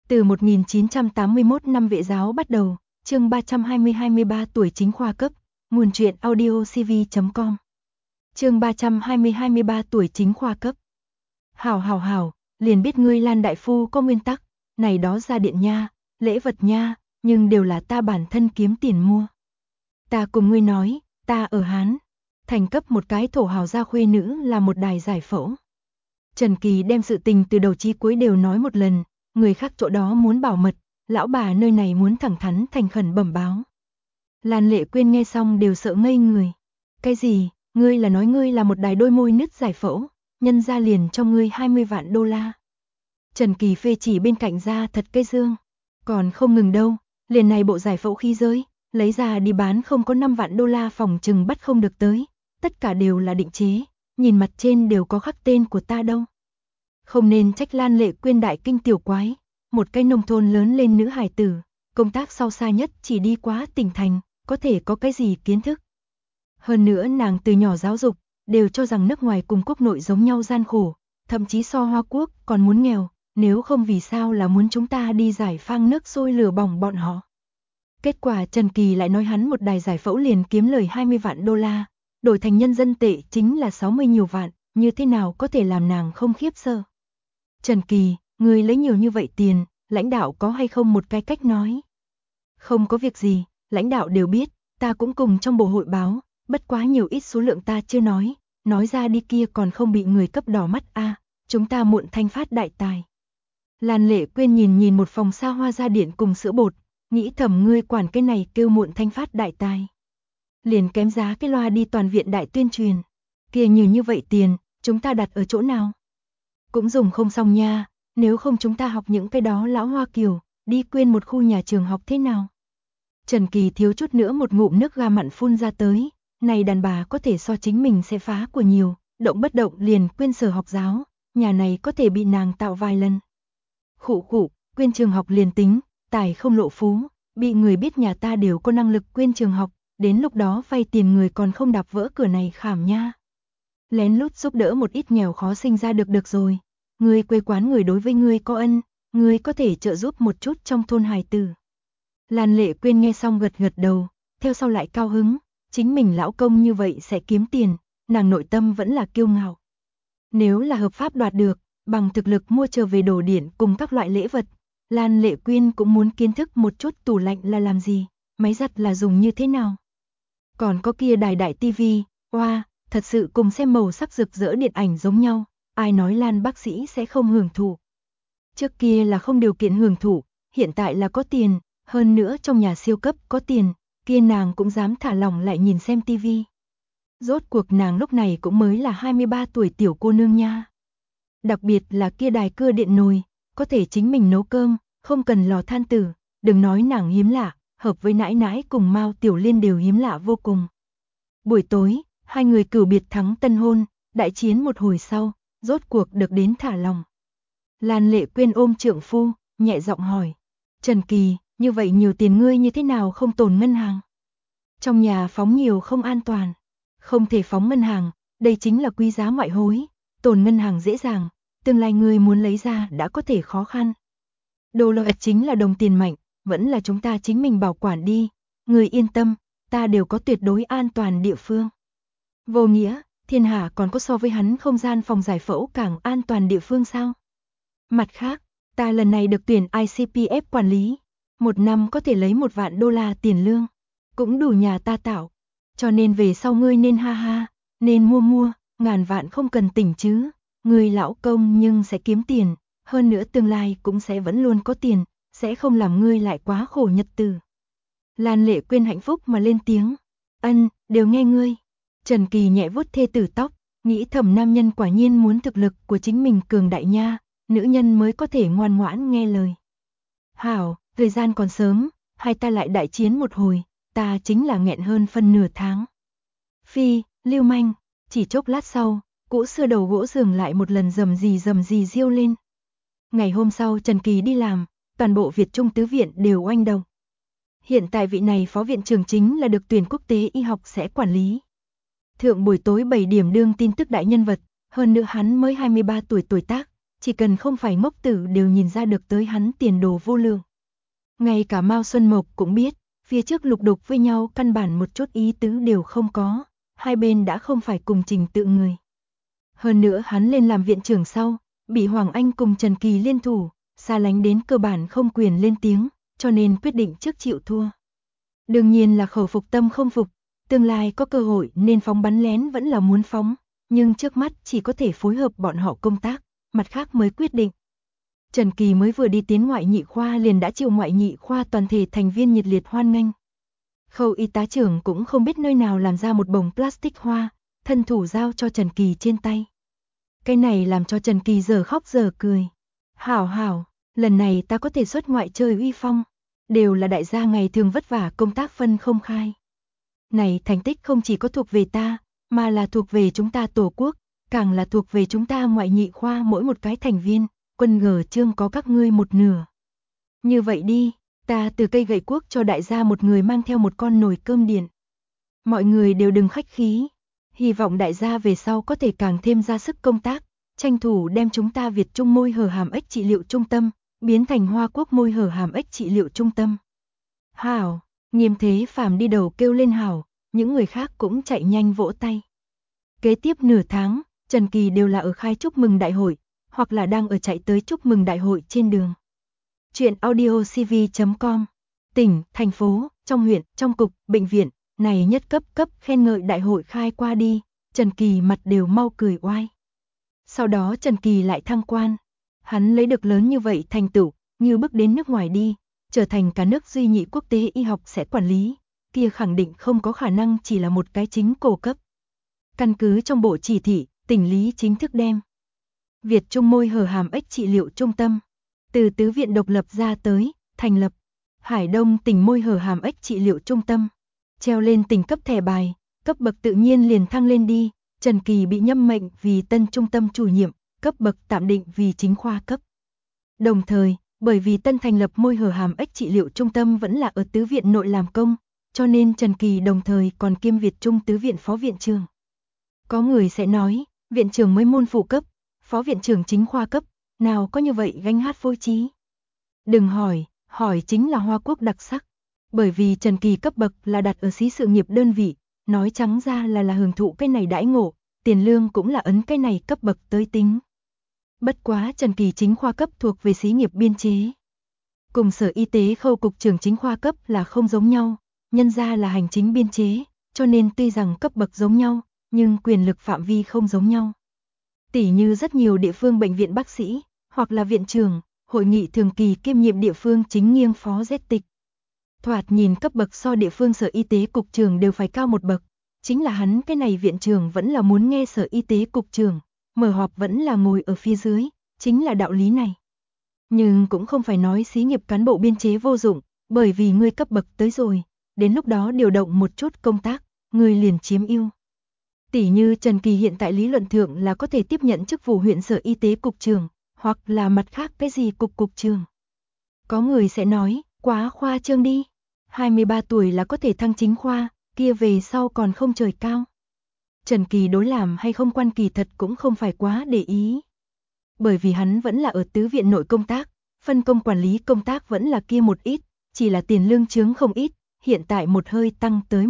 Từ 1981 năm vệ giáo bắt đầu, chương 320-23 tuổi chính khoa cấp, nguồn truyện audio cv.com. Chương 320-23 tuổi chính khoa cấp. Hảo, liền biết ngươi Lan đại phu có nguyên tắc, này đó ra điện nha, lễ vật nha, nhưng đều là ta bản thân kiếm tiền mua. Ta cùng ngươi nói, ta ở Hán, thành cấp một cái thổ hào gia khuê nữ là một đài giải phẫu. Trần Kỳ đem sự tình từ đầu chí cuối đều nói một lần, người khác chỗ đó muốn bảo mật, lão bà nơi này muốn thẳng thắn thành khẩn bẩm báo. Lan Lệ Quyên nghe xong đều sợ ngây người. Cái gì, ngươi là nói ngươi là một đài đôi môi nứt giải phẫu, nhân ra liền cho ngươi 20 vạn đô la. Trần Kỳ phê chỉ bên cạnh ra thật cái dương. Còn không ngừng đâu, liền này bộ giải phẫu khí giới, lấy ra đi bán không có 5 vạn đô la phòng trừng bắt không được tới, tất cả đều là định chế, nhìn mặt trên đều có khắc tên của ta đâu. Không nên trách Lan Lệ Quyên đại kinh tiểu quái, một cái nông thôn lớn lên nữ hài tử, công tác sau xa nhất chỉ đi qua tỉnh thành, có thể có cái gì kiến thức. Hơn nữa nàng từ nhỏ giáo dục, đều cho rằng nước ngoài cùng quốc nội giống nhau gian khổ, thậm chí so Hoa Quốc còn muốn nghèo, nếu không vì sao là muốn chúng ta đi giải phang nước sôi lửa bỏng bọn họ. Kết quả Trần Kỳ lại nói hắn một đài giải phẫu liền kiếm lời 20 vạn đô la, đổi thành nhân dân tệ chính là 60 nhiều vạn, như thế nào có thể làm nàng không khiếp sợ. Trần Kỳ, ngươi lấy nhiều như vậy tiền, lãnh đạo có hay không một cái cách nói? Không có việc gì, lãnh đạo đều biết, ta cũng cùng trong bộ hội báo, bất quá nhiều ít số lượng ta chưa nói ra đi kia còn không bị người cấp đỏ mắt a, chúng ta muộn thanh phát đại tài. Lan Lệ Quyên nhìn một phòng xa hoa gia điện cùng sữa bột, nghĩ thầm ngươi quản cái này kêu muộn thanh phát đại tài. Liền kém giá cái loa đi toàn viện đại tuyên truyền, kia nhiều như vậy tiền, chúng ta đặt ở chỗ nào? Cũng dùng không xong nha, nếu không chúng ta học những cái đó lão Hoa Kiều, đi quyên một khu nhà trường học thế nào? Trần Kỳ thiếu chút nữa một ngụm nước ga mặn phun ra tới, này đàn bà có thể so chính mình sẽ phá của nhiều, động bất động liền quyên sở học giáo, nhà này có thể bị nàng tạo vài lần. Khụ, quyên trường học liền tính, tài không lộ phú, bị người biết nhà ta đều có năng lực quyên trường học, đến lúc đó vay tiền người còn không đạp vỡ cửa này khảm nha. Lén lút giúp đỡ một ít nghèo khó sinh ra được rồi. Ngươi quê quán người đối với ngươi có ân, ngươi có thể trợ giúp một chút trong thôn hài tử. Lan Lệ Quyên nghe xong gật đầu, theo sau lại cao hứng, chính mình lão công như vậy sẽ kiếm tiền, nàng nội tâm vẫn là kiêu ngạo. Nếu là hợp pháp đoạt được, bằng thực lực mua trở về đồ điện cùng các loại lễ vật, Lan Lệ Quyên cũng muốn kiến thức một chút tủ lạnh là làm gì, máy giặt là dùng như thế nào. Còn có kia đài đại tivi, oa, thật sự cùng xem màu sắc rực rỡ điện ảnh giống nhau, ai nói Lan bác sĩ sẽ không hưởng thụ. Trước kia là không điều kiện hưởng thụ, hiện tại là có tiền, hơn nữa trong nhà siêu cấp có tiền, kia nàng cũng dám thả lỏng lại nhìn xem tivi. Rốt cuộc nàng lúc này cũng mới là 23 tuổi tiểu cô nương nha. Đặc biệt là kia đài cưa điện nồi, có thể chính mình nấu cơm, không cần lò than tử, đừng nói nàng hiếm lạ, hợp với nãi nãi cùng Mao Tiểu Liên đều hiếm lạ vô cùng. Buổi tối, hai người cửu biệt thắng tân hôn, đại chiến một hồi sau, rốt cuộc được đến thả lòng. Lan Lệ Quyên ôm trượng phu, nhẹ giọng hỏi, Trần Kỳ, như vậy nhiều tiền ngươi như thế nào không tồn ngân hàng? Trong nhà phóng nhiều không an toàn, không thể phóng ngân hàng, đây chính là quý giá ngoại hối, tồn ngân hàng dễ dàng, tương lai ngươi muốn lấy ra đã có thể khó khăn. Đô la chính là đồng tiền mạnh, vẫn là chúng ta chính mình bảo quản đi, ngươi yên tâm, ta đều có tuyệt đối an toàn địa phương. Vô nghĩa, thiên hạ còn có so với hắn không gian phòng giải phẫu càng an toàn địa phương sao? Mặt khác, ta lần này được tuyển ICPF quản lý, một năm có thể lấy 1 vạn đô la tiền lương, cũng đủ nhà ta tạo, cho nên về sau ngươi nên nên mua, ngàn vạn không cần tỉnh chứ, ngươi lão công nhưng sẽ kiếm tiền, hơn nữa tương lai cũng sẽ vẫn luôn có tiền, sẽ không làm ngươi lại quá khổ nhật tử. Lan Lệ Quyên hạnh phúc mà lên tiếng, ân, đều nghe ngươi. Trần Kỳ nhẹ vuốt thê tử tóc, nghĩ thầm nam nhân quả nhiên muốn thực lực của chính mình cường đại nha, nữ nhân mới có thể ngoan ngoãn nghe lời. Hảo, thời gian còn sớm, hai ta lại đại chiến một hồi, ta chính là nghẹn hơn phân nửa tháng. Phi, lưu manh, chỉ chốc lát sau, cỗ xưa đầu gỗ giường lại một lần rầm rì riêu lên. Ngày hôm sau Trần Kỳ đi làm, toàn bộ Việt Trung Tứ Viện đều oanh động. Hiện tại vị này phó viện trưởng chính là được tuyển quốc tế y học sẽ quản lý. Thượng buổi tối 7 điểm đương tin tức đại nhân vật, hơn nữa hắn mới 23 tuổi tuổi tác, chỉ cần không phải ngốc tử đều nhìn ra được tới hắn tiền đồ vô lượng. Ngay cả Mao Xuân Mộc cũng biết, phía trước lục đục với nhau căn bản một chút ý tứ đều không có, hai bên đã không phải cùng trình tự người. Hơn nữa hắn lên làm viện trưởng sau, bị Hoàng Anh cùng Trần Kỳ liên thủ, xa lánh đến cơ bản không quyền lên tiếng, cho nên quyết định trước chịu thua. Đương nhiên là khẩu phục tâm không phục, tương lai có cơ hội nên phóng bắn lén vẫn là muốn phóng, nhưng trước mắt chỉ có thể phối hợp bọn họ công tác, mặt khác mới quyết định. Trần Kỳ mới vừa đi tiến ngoại nhị khoa liền đã chịu ngoại nhị khoa toàn thể thành viên nhiệt liệt hoan nghênh. Khâu y tá trưởng cũng không biết nơi nào làm ra một bồng plastic hoa, thân thủ giao cho Trần Kỳ trên tay. Cái này làm cho Trần Kỳ giờ khóc giờ cười. Hảo hảo, lần này ta có thể xuất ngoại chơi uy phong, đều là đại gia ngày thường vất vả công tác phân không khai. Này thành tích không chỉ có thuộc về ta, mà là thuộc về chúng ta tổ quốc, càng là thuộc về chúng ta ngoại nhị khoa mỗi một cái thành viên, quân gờ chương có các ngươi một nửa. Như vậy đi, ta từ cây gậy quốc cho đại gia một người mang theo một con nồi cơm điện. Mọi người đều đừng khách khí, hy vọng đại gia về sau có thể càng thêm ra sức công tác, tranh thủ đem chúng ta Việt Trung môi hở hàm ếch trị liệu trung tâm, biến thành Hoa Quốc môi hở hàm ếch trị liệu trung tâm. Hảo, Nghiêm Thế Phàm đi đầu kêu lên hảo, những người khác cũng chạy nhanh vỗ tay. Kế tiếp nửa tháng, Trần Kỳ đều là ở khai chúc mừng đại hội, hoặc là đang ở chạy tới chúc mừng đại hội trên đường. Chuyện audiocv.com. Tỉnh, thành phố, trong huyện, trong cục, bệnh viện, này nhất cấp khen ngợi đại hội khai qua đi, Trần Kỳ mặt đều mau cười oai. Sau đó Trần Kỳ lại thăng quan, hắn lấy được lớn như vậy thành tựu, như bước đến nước ngoài đi, trở thành cả nước duy nhị quốc tế y học sẽ quản lý, kia khẳng định không có khả năng chỉ là một cái chính cổ cấp. Căn cứ trong bộ chỉ thị, tỉnh lý chính thức đem Việt Trung môi hở hàm ếch trị liệu trung tâm từ tứ viện độc lập ra tới, thành lập Hải Đông tỉnh môi hở hàm ếch trị liệu trung tâm, treo lên tỉnh cấp thẻ bài, cấp bậc tự nhiên liền thăng lên đi. Trần Kỳ bị nhâm mệnh vì tân trung tâm chủ nhiệm, cấp bậc tạm định vì chính khoa cấp. Đồng thời, bởi vì tân thành lập môi hở hàm ếch trị liệu trung tâm vẫn là ở tứ viện nội làm công, cho nên Trần Kỳ đồng thời còn kiêm Việt Trung tứ viện phó viện trưởng. Có người sẽ nói, viện trưởng mới môn phụ cấp, phó viện trưởng chính khoa cấp, nào có như vậy gánh hát phối trí. Đừng hỏi chính là Hoa Quốc đặc sắc, bởi vì Trần Kỳ cấp bậc là đặt ở xí sự nghiệp đơn vị, nói trắng ra là hưởng thụ cái này đãi ngộ, tiền lương cũng là ấn cái này cấp bậc tới tính. Bất quá Trần Kỳ chính khoa cấp thuộc về xí nghiệp biên chế. Cùng Sở Y tế khâu cục trưởng chính khoa cấp là không giống nhau, nhân ra là hành chính biên chế, cho nên tuy rằng cấp bậc giống nhau, nhưng quyền lực phạm vi không giống nhau. Tỉ như rất nhiều địa phương bệnh viện bác sĩ, hoặc là viện trưởng, hội nghị thường kỳ kiêm nhiệm địa phương chính nghiêng phó Z tịch. Thoạt nhìn cấp bậc so địa phương Sở Y tế cục trưởng đều phải cao một bậc, chính là hắn cái này viện trưởng vẫn là muốn nghe Sở Y tế cục trưởng, mở họp vẫn là ngồi ở phía dưới, chính là đạo lý này. Nhưng cũng không phải nói xí nghiệp cán bộ biên chế vô dụng, bởi vì ngươi cấp bậc tới rồi, đến lúc đó điều động một chút công tác, ngươi liền chiếm ưu. Tỉ như Trần Kỳ hiện tại lý luận thượng là có thể tiếp nhận chức vụ huyện Sở Y tế cục trưởng, hoặc là mặt khác cái gì cục trưởng. Có người sẽ nói, quá khoa trương đi, 23 tuổi là có thể thăng chính khoa, kia về sau còn không trời cao. Trần Kỳ đối làm hay không quan kỳ thật cũng không phải quá để ý. Bởi vì hắn vẫn là ở tứ viện nội công tác, phân công quản lý công tác vẫn là kia một ít, chỉ là tiền lương chướng không ít, hiện tại một hơi tăng tới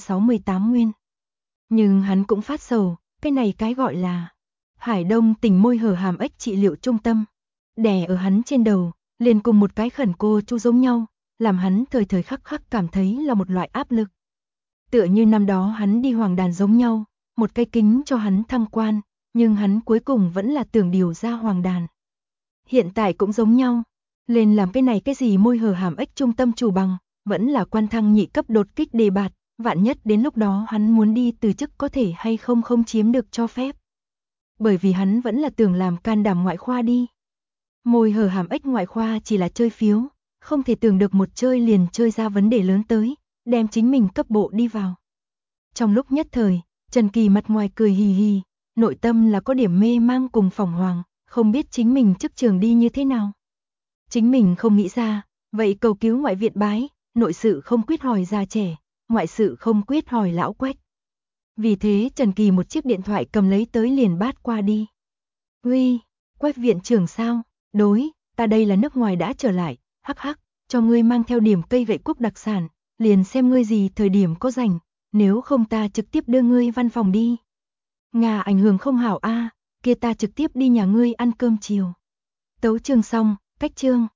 168 nguyên. Nhưng hắn cũng phát sầu, cái này cái gọi là Hải Đông tỉnh môi hở hàm ếch trị liệu trung tâm, đè ở hắn trên đầu, liền cùng một cái khẩn cô chu giống nhau, làm hắn thời thời khắc khắc cảm thấy là một loại áp lực. Tựa như năm đó hắn đi hoàng đàn giống nhau, một cái kính cho hắn thăng quan, nhưng hắn cuối cùng vẫn là tưởng điều ra hoàng đàn. Hiện tại cũng giống nhau, lên làm cái này cái gì môi hở hàm ếch trung tâm chủ bằng, vẫn là quan thăng nhị cấp đột kích đề bạt, vạn nhất đến lúc đó hắn muốn đi từ chức có thể hay không chiếm được cho phép. Bởi vì hắn vẫn là tưởng làm can đảm ngoại khoa đi. Môi hở hàm ếch ngoại khoa chỉ là chơi phiếu, không thể tưởng được một chơi liền chơi ra vấn đề lớn tới, đem chính mình cấp bộ đi vào. Trong lúc nhất thời, Trần Kỳ mặt ngoài cười hì hì, nội tâm là có điểm mê mang cùng phỏng hoàng, không biết chính mình chức trường đi như thế nào. Chính mình không nghĩ ra, vậy cầu cứu ngoại viện bái, nội sự không quyết hỏi già trẻ, ngoại sự không quyết hỏi lão quách. Vì thế Trần Kỳ một chiếc điện thoại cầm lấy tới liền bát qua đi. Uy, Quách viện trưởng sao? Đối, ta đây là nước ngoài đã trở lại, hắc hắc, cho ngươi mang theo điểm cây gậy quốc đặc sản, liền xem ngươi gì thời điểm có rảnh, nếu không ta trực tiếp đưa ngươi văn phòng đi. Nga ảnh hưởng không hảo a, kia ta trực tiếp đi nhà ngươi ăn cơm chiều. Tấu chương xong, cách chương.